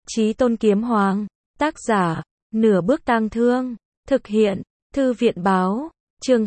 Chí Tôn Kiếm Hoàng, tác giả, Nửa Bước Tang Thương, thực hiện, Thư viện báo, chương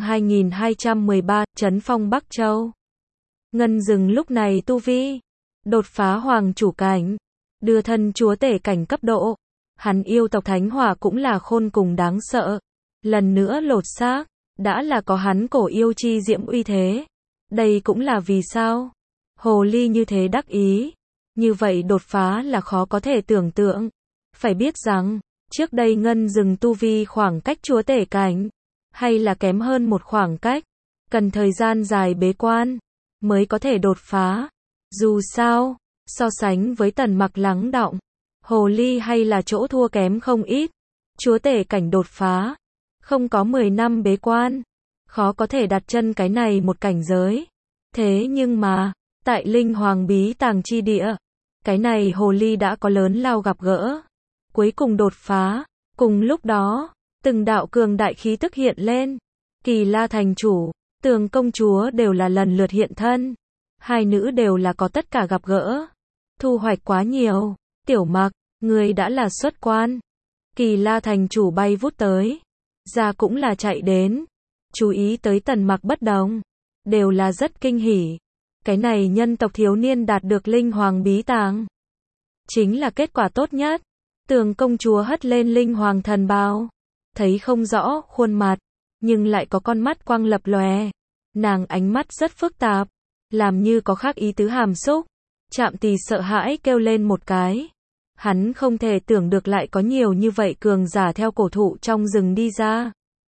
2213, Trấn Phong Bắc Châu. Ngân Dừng lúc này tu vi, đột phá hoàng chủ cảnh, đưa thân chúa tể cảnh cấp độ. Hắn yêu tộc Thánh Hỏa cũng là khôn cùng đáng sợ. Lần nữa lột xác, đã là có hắn cổ yêu chi diễm uy thế. Đây cũng là vì sao Hồ Ly như thế đắc ý. Như vậy đột phá là khó có thể tưởng tượng. Phải biết rằng, trước đây Ngân Dừng tu vi khoảng cách chúa tể cảnh, hay là kém hơn một khoảng cách, cần thời gian dài bế quan, mới có thể đột phá. Dù sao, so sánh với Tần Mặc lắng đọng, Hồ Ly hay là chỗ thua kém không ít. Chúa tể cảnh đột phá, không có 10 năm bế quan, khó có thể đặt chân cái này một cảnh giới. Thế nhưng mà, tại Linh Hoàng bí tàng chi địa, cái này Hồ Ly đã có lớn lao gặp gỡ, cuối cùng đột phá. Cùng lúc đó, từng đạo cường đại khí tức hiện lên. Kỳ La thành chủ, Tường công chúa đều là lần lượt hiện thân. Hai nữ đều là có tất cả gặp gỡ, thu hoạch quá nhiều. Tiểu Mặc, người đã là xuất quan. Kỳ La thành chủ bay vút tới, ra cũng là chạy đến, chú ý tới Tần Mặc bất đồng, đều là rất kinh hỉ. Cái này nhân tộc thiếu niên đạt được Linh Hoàng bí tàng, chính là kết quả tốt nhất. Tường công chúa hất lên Linh Hoàng thần bào, thấy không rõ khuôn mặt, nhưng lại có con mắt quang lập lòe. Nàng ánh mắt rất phức tạp, làm như có khác ý tứ hàm xúc. Trạm Tỳ sợ hãi kêu lên một cái. Hắn không thể tưởng được lại có nhiều như vậy cường giả theo cổ thụ trong rừng đi ra.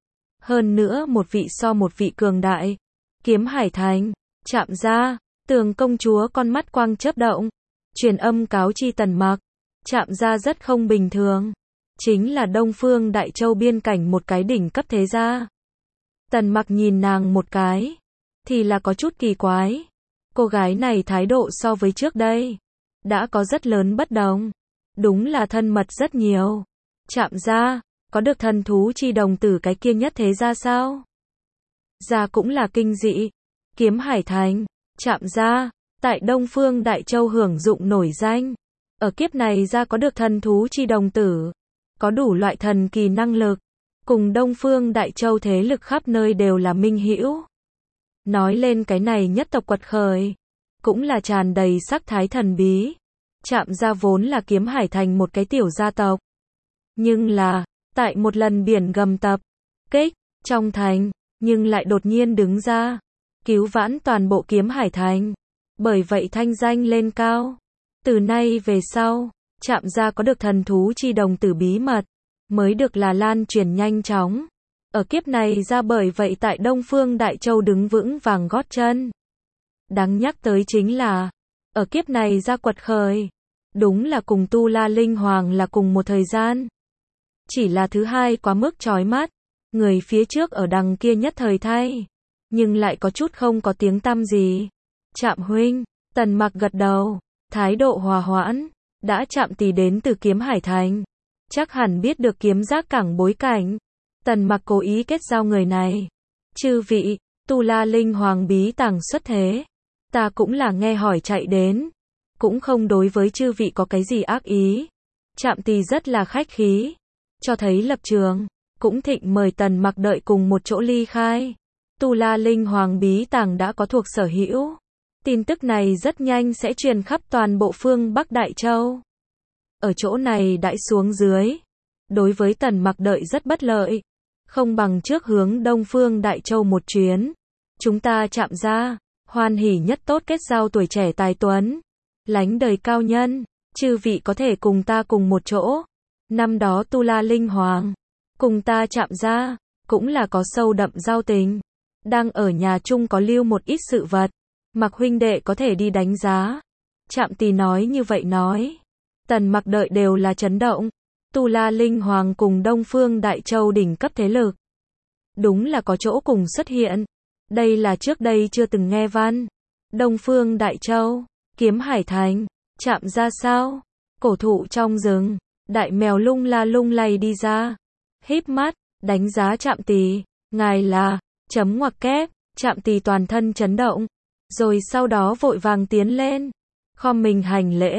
Hơn nữa một vị so một vị cường đại. Kiếm Hải Thành, Trạm gia. Tường công chúa con mắt quang chớp động, truyền âm cáo chi Tần Mặc. Trạm gia rất không bình thường, chính là Đông Phương Đại Châu biên cảnh một cái đỉnh cấp thế gia. Tần Mặc nhìn nàng một cái, thì là có chút kỳ quái. Cô gái này thái độ so với trước đây, đã có rất lớn bất đồng. Đúng là thân mật rất nhiều. Trạm gia, có được thần thú chi đồng tử cái kia nhất thế gia sao? Gia cũng là kinh dị. Kiếm Hải Thành, Trạm gia, tại Đông Phương Đại Châu hưởng dụng nổi danh. Ở kiếp này gia có được thần thú chi đồng tử, có đủ loại thần kỳ năng lực, cùng Đông Phương Đại Châu thế lực khắp nơi đều là minh hữu. Nói lên cái này nhất tộc quật khởi, cũng là tràn đầy sắc thái thần bí. Trạm gia vốn là Kiếm Hải Thành một cái tiểu gia tộc, nhưng là, tại một lần biển gầm tập kích trong thành, nhưng lại đột nhiên đứng ra, cứu vãn toàn bộ Kiếm Hải Thành. Bởi vậy thanh danh lên cao. Từ nay về sau, Trạm gia có được thần thú chi đồng tử bí mật, mới được là lan truyền nhanh chóng. Ở kiếp này ra bởi vậy tại Đông Phương Đại Châu đứng vững vàng gót chân. Đáng nhắc tới chính là, ở kiếp này ra quật khởi, đúng là cùng Tu La Linh Hoàng là cùng một thời gian. Chỉ là thứ hai quá mức chói mắt, người phía trước ở đằng kia nhất thời thay, nhưng lại có chút không có tiếng tăm gì. Trạm huynh, Tần Mặc gật đầu, thái độ hòa hoãn. Đã Trạm Tỳ đến từ Kiếm Hải Thành, chắc hẳn biết được kiếm giác cảng bối cảnh. Tần Mặc cố ý kết giao người này. Chư vị, Tu La Linh Hoàng bí tàng xuất thế, ta cũng là nghe hỏi chạy đến, cũng không đối với chư vị có cái gì ác ý. Trạm Tỳ rất là khách khí, cho thấy lập trường, cũng thịnh mời Tần Mặc đợi cùng một chỗ ly khai. Tu La Linh Hoàng bí tàng đã có thuộc sở hữu. Tin tức này rất nhanh sẽ truyền khắp toàn bộ phương Bắc Đại Châu. Ở chỗ này đãi xuống dưới, đối với Tần Mặc đợi rất bất lợi. Không bằng trước hướng Đông Phương Đại Châu một chuyến. Chúng ta Trạm gia, hoan hỉ nhất tốt kết giao tuổi trẻ tài tuấn, lánh đời cao nhân. Chư vị có thể cùng ta cùng một chỗ. Năm đó Tu La Linh Hoàng, cùng ta Trạm gia, cũng là có sâu đậm giao tình. Đang ở nhà chung có lưu một ít sự vật. Mặc huynh đệ có thể đi đánh giá. Trạm Tỳ nói như vậy nói. Tần Mặc đợi đều là chấn động. Tu La Linh Hoàng cùng Đông Phương Đại Châu đỉnh cấp thế lực, đúng là có chỗ cùng xuất hiện. Đây là trước đây chưa từng nghe văn. Đông Phương Đại Châu, Kiếm Hải Thành, Trạm gia sao? Cổ thụ trong rừng, đại mèo lung la lung lay đi ra, híp mắt, đánh giá Trạm Tỳ. Ngài là, chấm ngoặc kép. Trạm Tỳ toàn thân chấn động, rồi sau đó vội vàng tiến lên, khom mình hành lễ.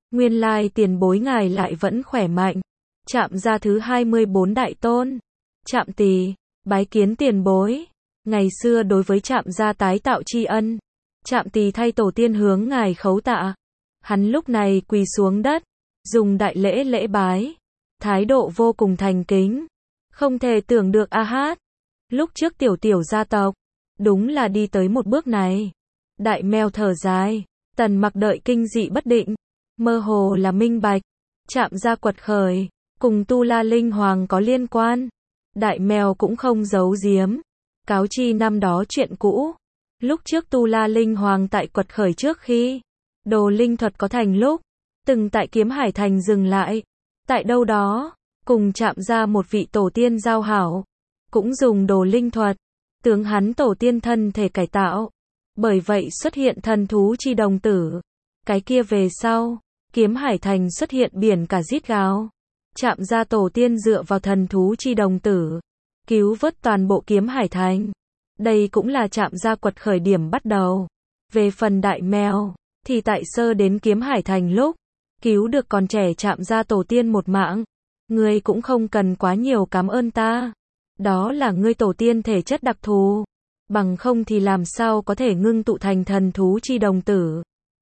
Nguyên lai tiền bối ngài lại vẫn khỏe mạnh. Trạm gia thứ 24 đại tôn. Trạm Tỳ, bái kiến tiền bối. Ngày xưa đối với Trạm gia tái tạo tri ân, Trạm Tỳ thay tổ tiên hướng ngài khấu tạ. Hắn lúc này quỳ xuống đất, dùng đại lễ lễ bái, thái độ vô cùng thành kính. Không thể tưởng được a hát. Lúc trước tiểu gia tộc, đúng là đi tới một bước này. Đại mèo thở dài, Tần Mặc đợi kinh dị bất định, mơ hồ là minh bạch, Trạm gia quật khởi, cùng Tu La Linh Hoàng có liên quan. Đại mèo cũng không giấu giếm, cáo chi năm đó chuyện cũ. Lúc trước Tu La Linh Hoàng tại quật khởi trước khi đồ linh thuật có thành lúc, từng tại Kiếm Hải Thành dừng lại. Tại đâu đó, cùng Trạm gia một vị tổ tiên giao hảo, cũng dùng đồ linh thuật, tướng hắn tổ tiên thân thể cải tạo. Bởi vậy xuất hiện thần thú chi đồng tử. Cái kia về sau, Kiếm Hải Thành xuất hiện biển cả rít gào. Trạm gia tổ tiên dựa vào thần thú chi đồng tử, cứu vớt toàn bộ Kiếm Hải Thành. Đây cũng là Trạm gia quật khởi điểm bắt đầu. Về phần đại mèo, thì tại sơ đến Kiếm Hải Thành lúc, cứu được còn trẻ Trạm gia tổ tiên một mạng. Ngươi cũng không cần quá nhiều cảm ơn ta. Đó là ngươi tổ tiên thể chất đặc thù. Bằng không thì làm sao có thể ngưng tụ thành thần thú chi đồng tử.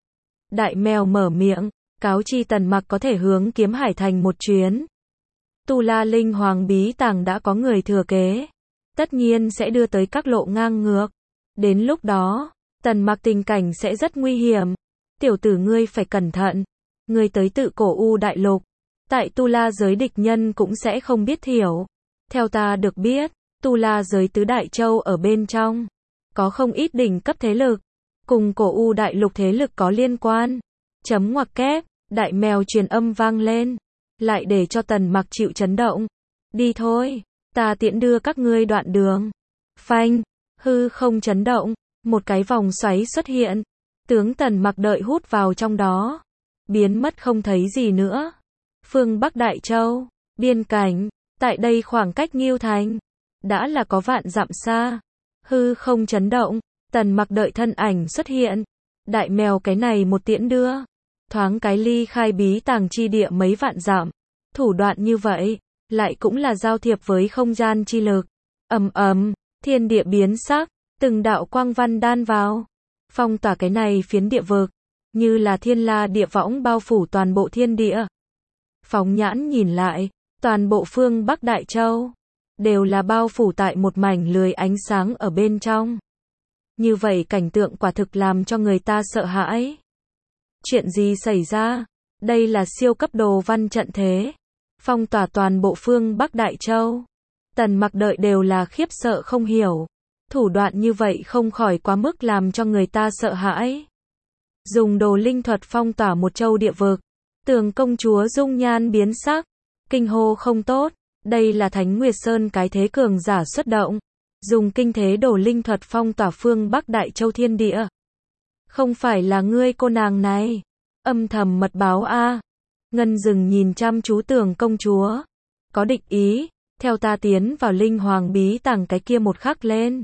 Đại mèo mở miệng, cáo chi Tần Mặc có thể hướng Kiếm Hải Thành một chuyến. Tu La Linh Hoàng bí tàng đã có người thừa kế, tất nhiên sẽ đưa tới các lộ ngang ngược. Đến lúc đó, Tần Mặc tình cảnh sẽ rất nguy hiểm. Tiểu tử ngươi phải cẩn thận. Ngươi tới Tự Cổ U đại lục, tại Tu La giới địch nhân cũng sẽ không biết thiểu. Theo ta được biết, Tu La giới tứ đại châu ở bên trong, có không ít đỉnh cấp thế lực, cùng Cổ U đại lục thế lực có liên quan. Chấm ngoặc kép, đại mèo truyền âm vang lên, lại để cho Tần Mặc chịu chấn động. Đi thôi, ta tiễn đưa các ngươi đoạn đường. Phanh, hư không chấn động, một cái vòng xoáy xuất hiện, tướng Tần Mặc đợi hút vào trong đó, biến mất không thấy gì nữa. Phương Bắc Đại Châu, biên cảnh, tại đây khoảng cách Ngưu Thành, đã là có vạn dặm xa. Hư không chấn động, Tần Mặc đợi thân ảnh xuất hiện. Đại mèo cái này một tiễn đưa, thoáng cái ly khai bí tàng chi địa mấy vạn dặm. Thủ đoạn như vậy, lại cũng là giao thiệp với không gian chi lực. Ầm ầm, thiên địa biến sắc, từng đạo quang văn đan vào, phong tỏa cái này phiến địa vực, như là thiên la địa võng bao phủ toàn bộ thiên địa. Phóng nhãn nhìn lại, toàn bộ phương Bắc Đại Châu đều là bao phủ tại một mảnh lưới ánh sáng ở bên trong. Như vậy cảnh tượng quả thực làm cho người ta sợ hãi. Chuyện gì xảy ra? Đây là siêu cấp đồ văn trận thế, phong tỏa toàn bộ phương Bắc Đại Châu. Tần Mặc đợi đều là khiếp sợ không hiểu. Thủ đoạn như vậy không khỏi quá mức làm cho người ta sợ hãi. Dùng đồ linh thuật phong tỏa một châu địa vực. Tường công chúa dung nhan biến sắc, kinh hô không tốt. Đây là Thánh Nguyệt Sơn cái thế cường giả xuất động, dùng kinh thế đồ linh thuật phong tỏa phương Bắc Đại Châu thiên địa. Không phải là ngươi cô nàng này, âm thầm mật báo a. Ngân Dừng nhìn chăm chú Tường công chúa, có địch ý. Theo ta tiến vào Linh Hoàng bí tàng cái kia một khắc lên,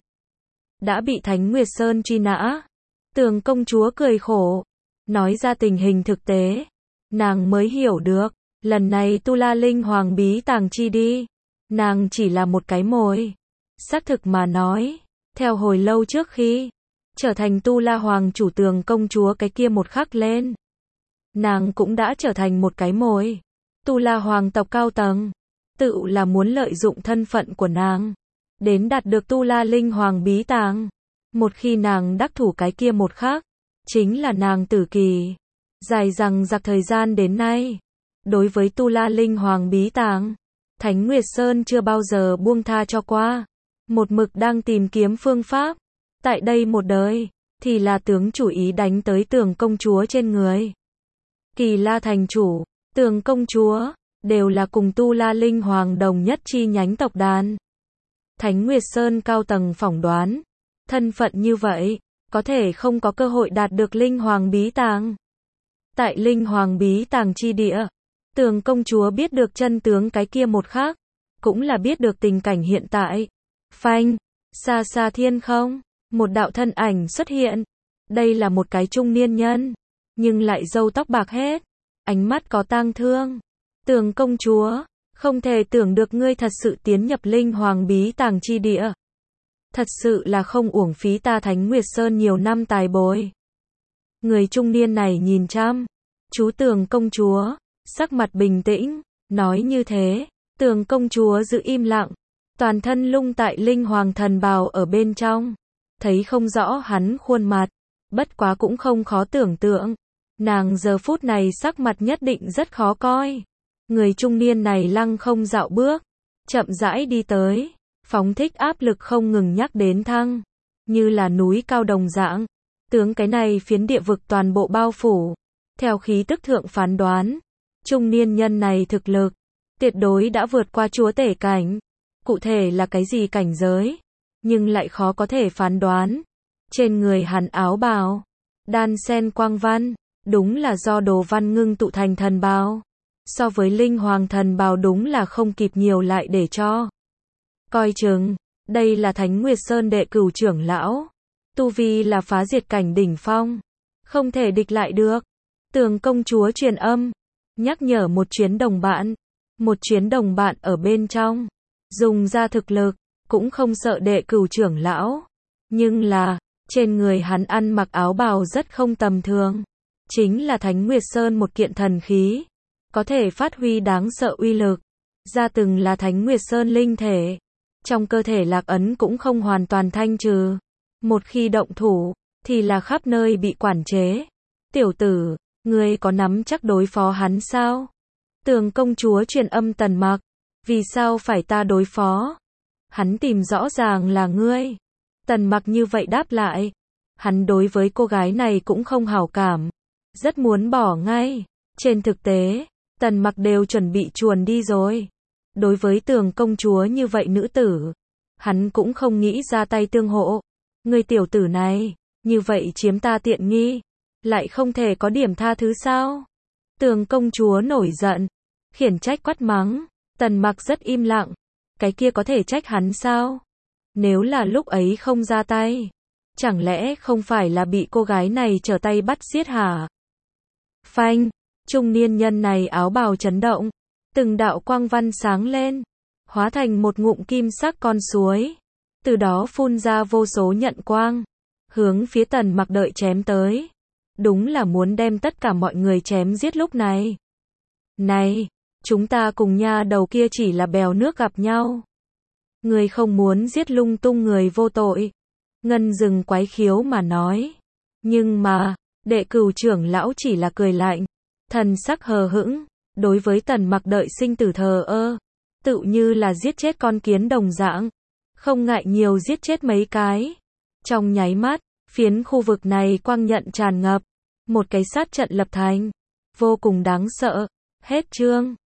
đã bị Thánh Nguyệt Sơn truy nã. Tường công chúa cười khổ, nói ra tình hình thực tế, nàng mới hiểu được. Lần này Tu La Linh Hoàng bí tàng chi đi, nàng chỉ là một cái mồi. Xác thực mà nói, theo hồi lâu trước khi trở thành Tu La Hoàng chủ Tường công chúa cái kia một khắc lên, nàng cũng đã trở thành một cái mồi. Tu La Hoàng tộc cao tầng, tự là muốn lợi dụng thân phận của nàng, đến đạt được Tu La Linh Hoàng bí tàng. Một khi nàng đắc thủ cái kia một khắc, chính là nàng tử kỳ. Dài dằng dặc thời gian đến nay, đối với Tu La Linh Hoàng bí tàng, Thánh Nguyệt Sơn chưa bao giờ buông tha cho qua. Một mực đang tìm kiếm phương pháp. Tại đây một đời, thì là tướng chủ ý đánh tới Tường công chúa trên người. Kỳ La thành chủ, Tường công chúa, đều là cùng Tu La Linh Hoàng đồng nhất chi nhánh tộc đàn. Thánh Nguyệt Sơn cao tầng phỏng đoán, thân phận như vậy, có thể không có cơ hội đạt được Linh Hoàng bí tàng. Tại Linh Hoàng bí tàng chi địa, Tường công chúa biết được chân tướng cái kia một khắc, cũng là biết được tình cảnh hiện tại. Phanh, xa xa thiên không, một đạo thân ảnh xuất hiện. Đây là một cái trung niên nhân, nhưng lại râu tóc bạc hết, ánh mắt có tang thương. Tường công chúa, không thể tưởng được ngươi thật sự tiến nhập linh hoàng bí tàng chi địa. Thật sự là không uổng phí ta Thánh Nguyệt Sơn nhiều năm tài bồi. Người trung niên này nhìn chăm chú Tường công chúa, sắc mặt bình tĩnh, nói như thế. Tường công chúa giữ im lặng, toàn thân lung tại linh hoàng thần bào ở bên trong, thấy không rõ hắn khuôn mặt, bất quá cũng không khó tưởng tượng. Nàng giờ phút này sắc mặt nhất định rất khó coi. Người trung niên này lăng không dạo bước, chậm rãi đi tới, phóng thích áp lực không ngừng nhắc đến thăng, như là núi cao đồng dạng, tướng cái này phiến địa vực toàn bộ bao phủ. Theo khí tức thượng phán đoán, trung niên nhân này thực lực tuyệt đối đã vượt qua chúa tể cảnh. Cụ thể là cái gì cảnh giới, nhưng lại khó có thể phán đoán. Trên người hắn áo bào đan sen quang văn, đúng là do đồ văn ngưng tụ thành thần bào. So với linh hoàng thần bào đúng là không kịp nhiều lại để cho coi chừng. Đây là Thánh Nguyệt Sơn đệ cửu trưởng lão, tu vi là phá diệt cảnh đỉnh phong, không thể địch lại được. Tường công chúa truyền âm, nhắc nhở một chuyến đồng bạn. Một chuyến đồng bạn ở bên trong, dùng ra thực lực, cũng không sợ đệ cửu trưởng lão. Nhưng là, trên người hắn ăn mặc áo bào rất không tầm thường. Chính là Thánh Nguyệt Sơn một kiện thần khí, có thể phát huy đáng sợ uy lực. Ra từng là Thánh Nguyệt Sơn linh thể, trong cơ thể lạc ấn cũng không hoàn toàn thanh trừ. Một khi động thủ, thì là khắp nơi bị quản chế. Tiểu tử, ngươi có nắm chắc đối phó hắn sao? Tường công chúa truyền âm Tần Mặc, vì sao phải ta đối phó? Hắn tìm rõ ràng là ngươi. Tần Mặc như vậy đáp lại. Hắn đối với cô gái này cũng không hảo cảm, rất muốn bỏ ngay. Trên thực tế, Tần Mặc đều chuẩn bị chuồn đi rồi. Đối với Tường công chúa như vậy nữ tử, hắn cũng không nghĩ ra tay tương hộ. Ngươi tiểu tử này, như vậy chiếm ta tiện nghi, lại không thể có điểm tha thứ sao? Tường công chúa nổi giận, khiển trách quát mắng. Tần Mặc rất im lặng, cái kia có thể trách hắn sao? Nếu là lúc ấy không ra tay, chẳng lẽ không phải là bị cô gái này trở tay bắt giết hả? Phanh, trung niên nhân này áo bào chấn động, từng đạo quang văn sáng lên, hóa thành một ngụm kim sắc con suối, từ đó phun ra vô số nhận quang, hướng phía Tần Mặc đợi chém tới. Đúng là muốn đem tất cả mọi người chém giết lúc này. Này, chúng ta cùng nha đầu kia chỉ là bèo nước gặp nhau. Người không muốn giết lung tung người vô tội. Ngân Dừng quái khiếu mà nói. Nhưng mà, đệ cửu trưởng lão chỉ là cười lạnh, thần sắc hờ hững, đối với Tần Mặc đợi sinh tử thờ ơ, tự như là giết chết con kiến đồng dạng, không ngại nhiều giết chết mấy cái. Trong nháy mắt, phiến khu vực này quang nhận tràn ngập, một cái sát trận lập thành, vô cùng đáng sợ. Hết chương.